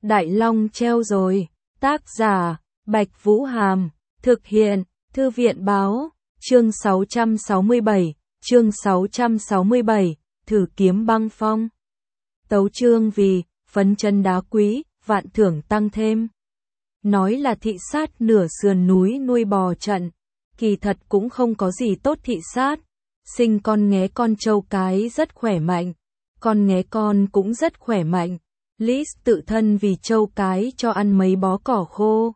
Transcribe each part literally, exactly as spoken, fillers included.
Đại Long treo rồi. Tác giả, Bạch Vũ Hàm. Thực hiện, Thư viện Báo. Chương sáu trăm sáu mươi bảy. Chương sáu trăm sáu mươi bảy. Thử kiếm băng phong. Tấu chương vì, phấn chân đá quý, vạn thưởng tăng thêm. Nói là thị sát nửa sườn núi nuôi bò trận. Kỳ thật cũng không có gì tốt thị sát. Sinh con nghé con trâu cái rất khỏe mạnh. Con nghé con cũng rất khỏe mạnh. Lis tự thân vì trâu cái cho ăn mấy bó cỏ khô.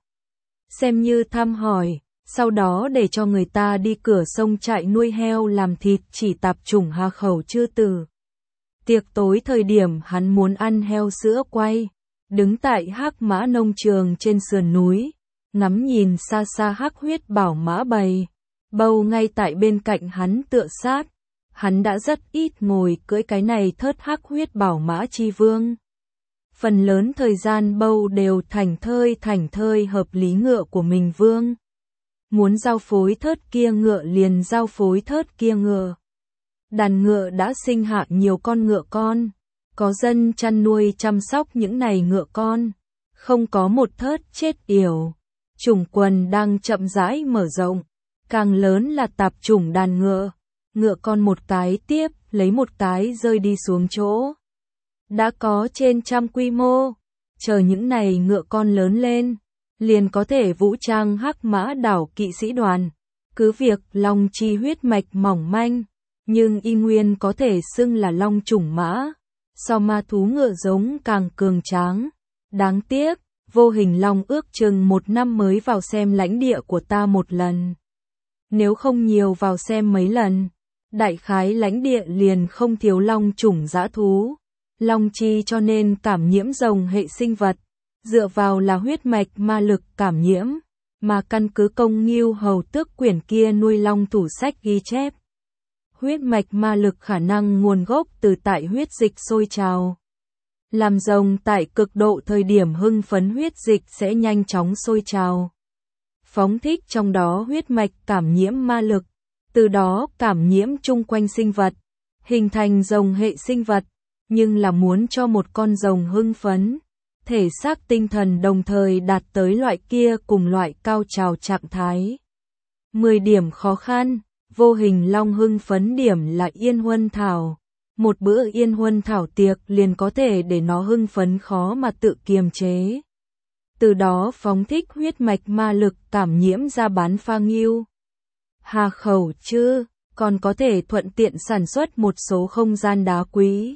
Xem như thăm hỏi, sau đó để cho người ta đi cửa sông trại nuôi heo làm thịt chỉ tạp chủng Hà Khẩu Chư Tử. Tiệc tối thời điểm hắn muốn ăn heo sữa quay, đứng tại Hắc Mã nông trường trên sườn núi, ngắm nhìn xa xa Hắc Huyết Bảo Mã bầy, bầu ngay tại bên cạnh hắn tựa sát. Hắn đã rất ít ngồi cưỡi cái này thớt Hắc Huyết Bảo Mã chi vương. Phần lớn thời gian bầu đều thành thơi thành thơi hợp lý ngựa của mình vương. Muốn giao phối thớt kia ngựa liền giao phối thớt kia ngựa. Đàn ngựa đã sinh hạ nhiều con ngựa con. Có dân chăn nuôi chăm sóc những này ngựa con. Không có một thớt chết yểu. Chủng quần đang chậm rãi mở rộng. Càng lớn là tạp chủng đàn ngựa. Ngựa con một cái tiếp, lấy một cái rơi đi xuống chỗ. Đã có trên trăm quy mô. Chờ những này ngựa con lớn lên, liền có thể vũ trang Hắc Mã đảo kỵ sĩ đoàn. Cứ việc long chi huyết mạch mỏng manh, nhưng y nguyên có thể xưng là long chủng mã. So ma thú ngựa giống càng cường tráng. Đáng tiếc, vô hình long ước chừng một năm mới vào xem lãnh địa của ta một lần. Nếu không nhiều vào xem mấy lần, đại khái lãnh địa liền không thiếu long chủng dã thú. Long chi cho nên cảm nhiễm rồng hệ sinh vật, dựa vào là huyết mạch ma lực cảm nhiễm, mà căn cứ Công Ngưu Hầu Tước quyển kia nuôi long thủ sách ghi chép. Huyết mạch ma lực khả năng nguồn gốc từ tại huyết dịch sôi trào. Làm rồng tại cực độ thời điểm hưng phấn huyết dịch sẽ nhanh chóng sôi trào. Phóng thích trong đó huyết mạch cảm nhiễm ma lực, từ đó cảm nhiễm chung quanh sinh vật, hình thành rồng hệ sinh vật. Nhưng là muốn cho một con rồng hưng phấn, thể xác tinh thần đồng thời đạt tới loại kia cùng loại cao trào trạng thái. mười điểm khó khăn, vô hình long hưng phấn điểm là yên huân thảo. Một bữa yên huân thảo tiệc liền có thể để nó hưng phấn khó mà tự kiềm chế. Từ đó phóng thích huyết mạch ma lực cảm nhiễm ra bán pha ngưu. Hà Khẩu Chư, còn có thể thuận tiện sản xuất một số không gian đá quý.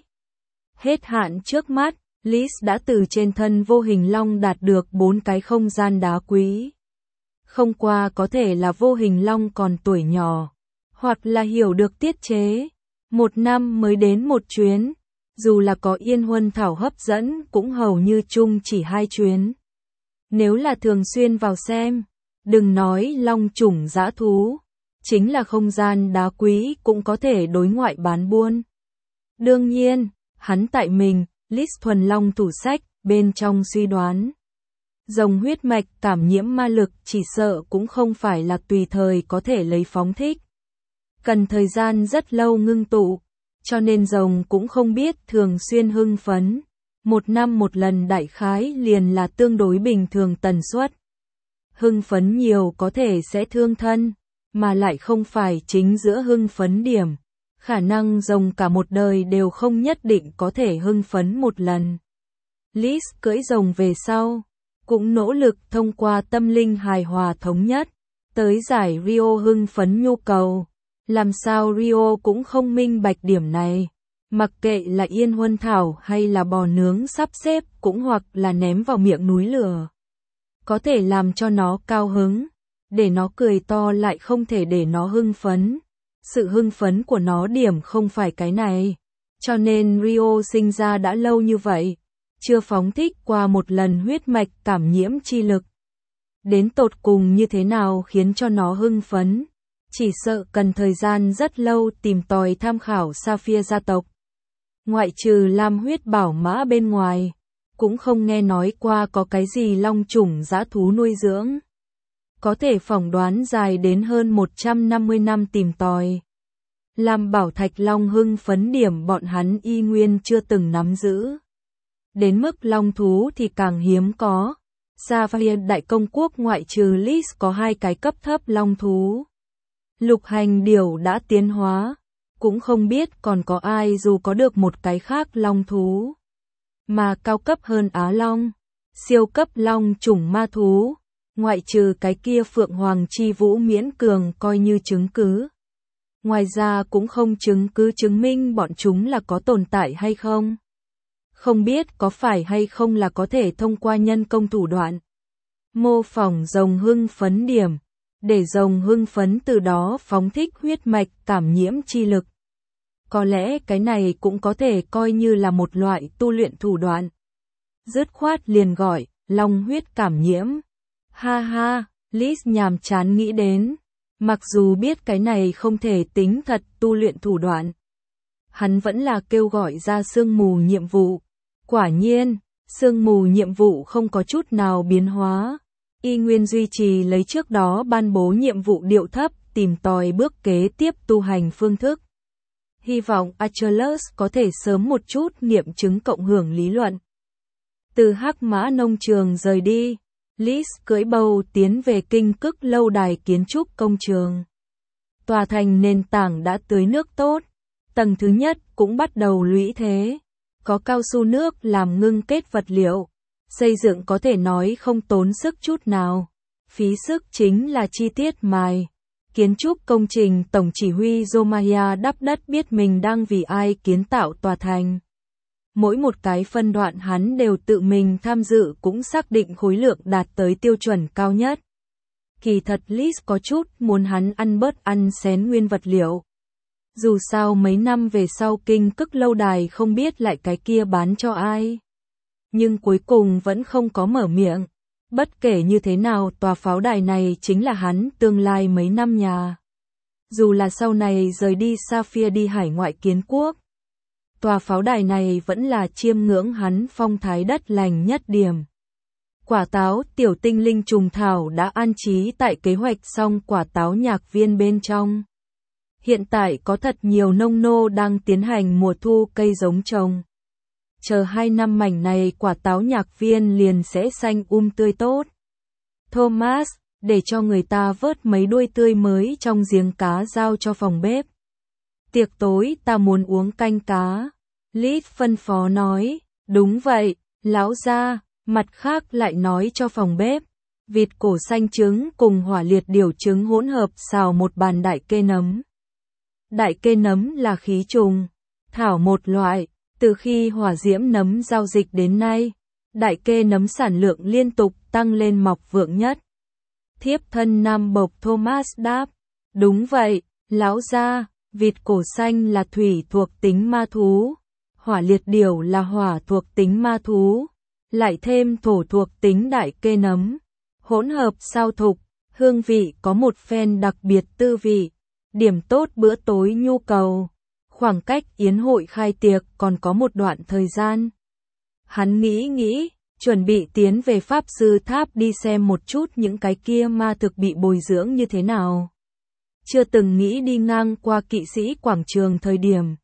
Hết hạn trước mắt, Lis đã từ trên thân vô hình long đạt được bốn cái không gian đá quý. Không qua có thể là vô hình long còn tuổi nhỏ, hoặc là hiểu được tiết chế. Một năm mới đến một chuyến, dù là có yên huân thảo hấp dẫn cũng hầu như chung chỉ hai chuyến. Nếu là thường xuyên vào xem, đừng nói long chủng dã thú, chính là không gian đá quý cũng có thể đối ngoại bán buôn. Đương nhiên, hắn tại mình, Lis thuần long thủ sách, bên trong suy đoán. Rồng huyết mạch cảm nhiễm ma lực chỉ sợ cũng không phải là tùy thời có thể lấy phóng thích. Cần thời gian rất lâu ngưng tụ, cho nên rồng cũng không biết thường xuyên hưng phấn. Một năm một lần đại khái liền là tương đối bình thường tần suất. Hưng phấn nhiều có thể sẽ thương thân, mà lại không phải chính giữa hưng phấn điểm. Khả năng rồng cả một đời đều không nhất định có thể hưng phấn một lần. Lis cưỡi rồng về sau, cũng nỗ lực thông qua tâm linh hài hòa thống nhất, tới giải Rio hưng phấn nhu cầu. Làm sao Rio cũng không minh bạch điểm này. Mặc kệ là yên huân thảo hay là bò nướng sắp xếp cũng hoặc là ném vào miệng núi lửa. Có thể làm cho nó cao hứng, để nó cười to lại không thể để nó hưng phấn. Sự hưng phấn của nó điểm không phải cái này. Cho nên Rio sinh ra đã lâu như vậy, chưa phóng thích qua một lần huyết mạch cảm nhiễm chi lực. Đến tột cùng như thế nào khiến cho nó hưng phấn? Chỉ sợ cần thời gian rất lâu tìm tòi tham khảo Sapphire gia tộc. Ngoại trừ Lam Huyết Bảo Mã bên ngoài, cũng không nghe nói qua có cái gì long chủng dã thú nuôi dưỡng. Có thể phỏng đoán dài đến hơn một trăm năm mươi năm tìm tòi. Lam Bảo Thạch Long hưng phấn điểm bọn hắn y nguyên chưa từng nắm giữ. đến mức long thú thì càng hiếm có. Sapphire Đại Công Quốc ngoại trừ Liz có hai cái cấp thấp long thú. Lục hành điểu đã tiến hóa, cũng không biết còn có ai dù có được một cái khác long thú. Mà cao cấp hơn Á Long, siêu cấp long chủng ma thú, ngoại trừ cái kia Phượng Hoàng Chi Vũ miễn cường coi như chứng cứ. Ngoài ra cũng không chứng cứ chứng minh bọn chúng là có tồn tại hay không. Không biết có phải hay không là có thể thông qua nhân công thủ đoạn. Mô phỏng rồng hưng phấn điểm, để rồng hưng phấn từ đó phóng thích huyết mạch cảm nhiễm chi lực. Có lẽ cái này cũng có thể coi như là một loại tu luyện thủ đoạn. Dứt khoát liền gọi, long huyết cảm nhiễm. Ha ha, Liz nhàm chán nghĩ đến. Mặc dù biết cái này không thể tính thật tu luyện thủ đoạn. Hắn vẫn là kêu gọi ra sương mù nhiệm vụ. Quả nhiên, sương mù nhiệm vụ không có chút nào biến hóa. Y nguyên duy trì lấy trước đó ban bố nhiệm vụ điệu thấp, tìm tòi bước kế tiếp tu hành phương thức. Hy vọng Achilles có thể sớm một chút nghiệm chứng cộng hưởng lý luận. Từ Hắc Mã nông trường rời đi, Liz cưỡi bầu tiến về Kinh Cức lâu đài kiến trúc công trường. Tòa thành nền tảng đã tưới nước tốt, tầng thứ nhất cũng bắt đầu lũy thế. Có cao su nước làm ngưng kết vật liệu, xây dựng có thể nói không tốn sức chút nào. Phí sức chính là chi tiết mài. Kiến trúc công trình tổng chỉ huy Zomaya đắp đất biết mình đang vì ai kiến tạo tòa thành. Mỗi một cái phân đoạn hắn đều tự mình tham dự cũng xác định khối lượng đạt tới tiêu chuẩn cao nhất. Kỳ thật Liz có chút muốn hắn ăn bớt ăn xén nguyên vật liệu. Dù sao mấy năm về sau Kinh Cức lâu đài không biết lại cái kia bán cho ai. Nhưng cuối cùng vẫn không có mở miệng. Bất kể như thế nào tòa pháo đài này chính là hắn tương lai mấy năm nhà. Dù là sau này rời đi Sapphire đi hải ngoại kiến quốc. Tòa pháo đài này vẫn là chiêm ngưỡng hắn phong thái đất lành nhất điểm. Quả táo tiểu tinh linh trùng thảo đã an trí tại kế hoạch xong quả táo nhạc viên bên trong. Hiện tại có thật nhiều nông nô đang tiến hành mùa thu cây giống trồng. Chờ hai năm mảnh này quả táo nhạc viên liền sẽ xanh um tươi tốt. Thomas, để cho người ta vớt mấy đuôi tươi mới trong giếng cá giao cho phòng bếp. Tiệc tối ta muốn uống canh cá. Liz phân phó nói, đúng vậy, lão gia. Mặt khác lại nói cho phòng bếp, vịt cổ xanh trứng cùng hỏa liệt điểu trứng hỗn hợp xào một bàn đại kê nấm. Đại kê nấm là khí trùng, thảo một loại, từ khi hỏa diễm nấm giao dịch đến nay, đại kê nấm sản lượng liên tục tăng lên mọc vượng nhất. Thiếp thân nam bộc Thomas đáp, đúng vậy, lão gia, vịt cổ xanh là thủy thuộc tính ma thú, hỏa liệt điểu là hỏa thuộc tính ma thú. Lại thêm thổ thuộc tính đại kê nấm, hỗn hợp sao thục, hương vị có một phen đặc biệt tư vị, điểm tốt bữa tối nhu cầu, khoảng cách yến hội khai tiệc còn có một đoạn thời gian. Hắn nghĩ nghĩ, chuẩn bị tiến về Pháp Sư Tháp đi xem một chút những cái kia ma thực bị bồi dưỡng như thế nào. Chưa từng nghĩ đi ngang qua kỵ sĩ quảng trường thời điểm.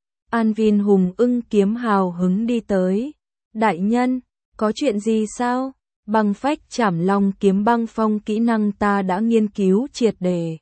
An Vin hùng ưng kiếm hào hứng đi tới. Đại nhân, có chuyện gì sao? Băng phách chảm long kiếm băng phong kỹ năng ta đã nghiên cứu triệt để.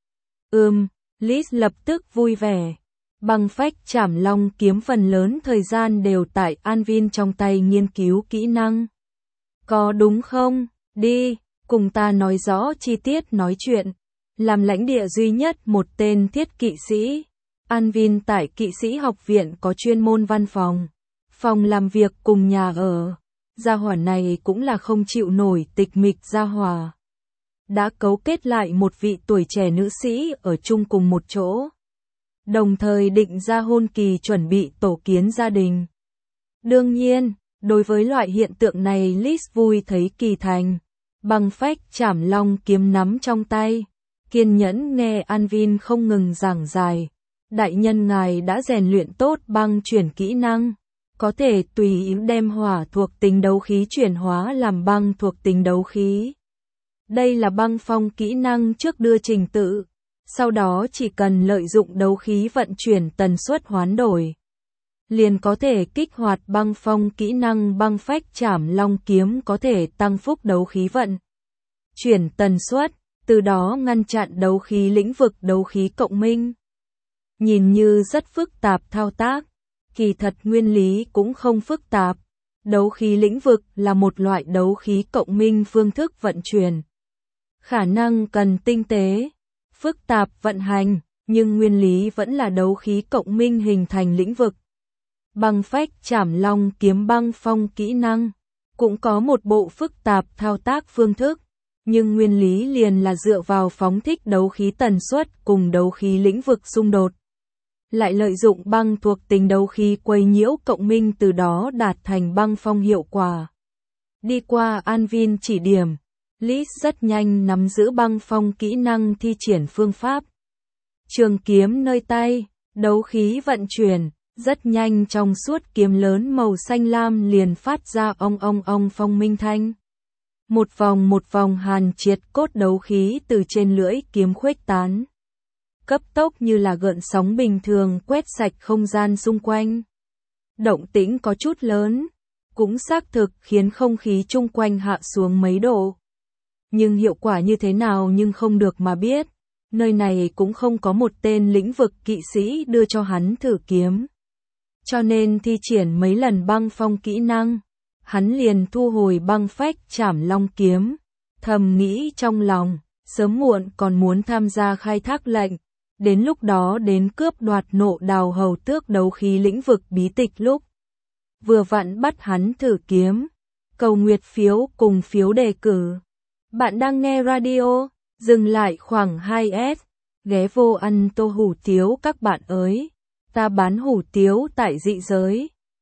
Ừm, Liz lập tức vui vẻ. Băng phách chảm long kiếm phần lớn thời gian đều tại An Vin trong tay nghiên cứu kỹ năng. Có đúng không? Đi, cùng ta nói rõ chi tiết nói chuyện. Làm lãnh địa duy nhất một tên thiết kỵ sĩ. An Vin tại kỵ sĩ học viện có chuyên môn văn phòng. Phòng làm việc cùng nhà ở. Gia hỏa này cũng là không chịu nổi tịch mịch gia hỏa. Đã cấu kết lại một vị tuổi trẻ nữ sĩ ở chung cùng một chỗ. Đồng thời định ra hôn kỳ chuẩn bị tổ kiến gia đình. Đương nhiên, đối với loại hiện tượng này Liz vui thấy kỳ thành. Băng phách chảm long kiếm nắm trong tay. Kiên nhẫn nghe An Vin không ngừng giảng giải. Đại nhân ngài đã rèn luyện tốt băng chuyển kỹ năng. Có thể tùy ý đem hỏa thuộc tính đấu khí chuyển hóa làm băng thuộc tính đấu khí. Đây là băng phong kỹ năng trước đưa trình tự. Sau đó chỉ cần lợi dụng đấu khí vận chuyển tần suất hoán đổi. liền có thể kích hoạt băng phong kỹ năng băng phách trảm long kiếm có thể tăng phúc đấu khí vận. Chuyển tần suất, từ đó ngăn chặn đấu khí lĩnh vực đấu khí cộng minh. Nhìn như rất phức tạp thao tác, kỳ thật nguyên lý cũng không phức tạp. Đấu khí lĩnh vực là một loại đấu khí cộng minh phương thức vận chuyển. Khả năng cần tinh tế, phức tạp vận hành, nhưng nguyên lý vẫn là đấu khí cộng minh hình thành lĩnh vực. Băng phách trảm long kiếm băng phong kỹ năng, cũng có một bộ phức tạp thao tác phương thức, nhưng nguyên lý liền là dựa vào phóng thích đấu khí tần suất cùng đấu khí lĩnh vực xung đột. Lại lợi dụng băng thuộc tính đấu khí quấy nhiễu cộng minh từ đó đạt thành băng phong hiệu quả. Đi qua Anvin chỉ điểm, Lis rất nhanh nắm giữ băng phong kỹ năng thi triển phương pháp. Trường kiếm nơi tay, đấu khí vận chuyển, rất nhanh trong suốt kiếm lớn màu xanh lam liền phát ra ong ong ong phong minh thanh. Một vòng một vòng hàn triệt cốt đấu khí từ trên lưỡi kiếm khuếch tán. Cấp tốc như là gợn sóng bình thường quét sạch không gian xung quanh. Động tĩnh có chút lớn, cũng xác thực khiến không khí chung quanh hạ xuống mấy độ. Nhưng hiệu quả như thế nào nhưng không được mà biết, nơi này cũng không có một tên lĩnh vực kỵ sĩ đưa cho hắn thử kiếm. Cho nên thi triển mấy lần băng phong kỹ năng, hắn liền thu hồi băng phách trảm long kiếm, thầm nghĩ trong lòng, sớm muộn còn muốn tham gia khai thác lệnh, đến lúc đó đến cướp đoạt nộ đào hầu tước đấu khí lĩnh vực bí tịch lúc. Vừa vặn bắt hắn thử kiếm, cầu nguyệt phiếu cùng phiếu đề cử. Bạn đang nghe radio, dừng lại khoảng hai S, ghé vô ăn tô hủ tiếu các bạn ơi, ta bán hủ tiếu tại dị giới.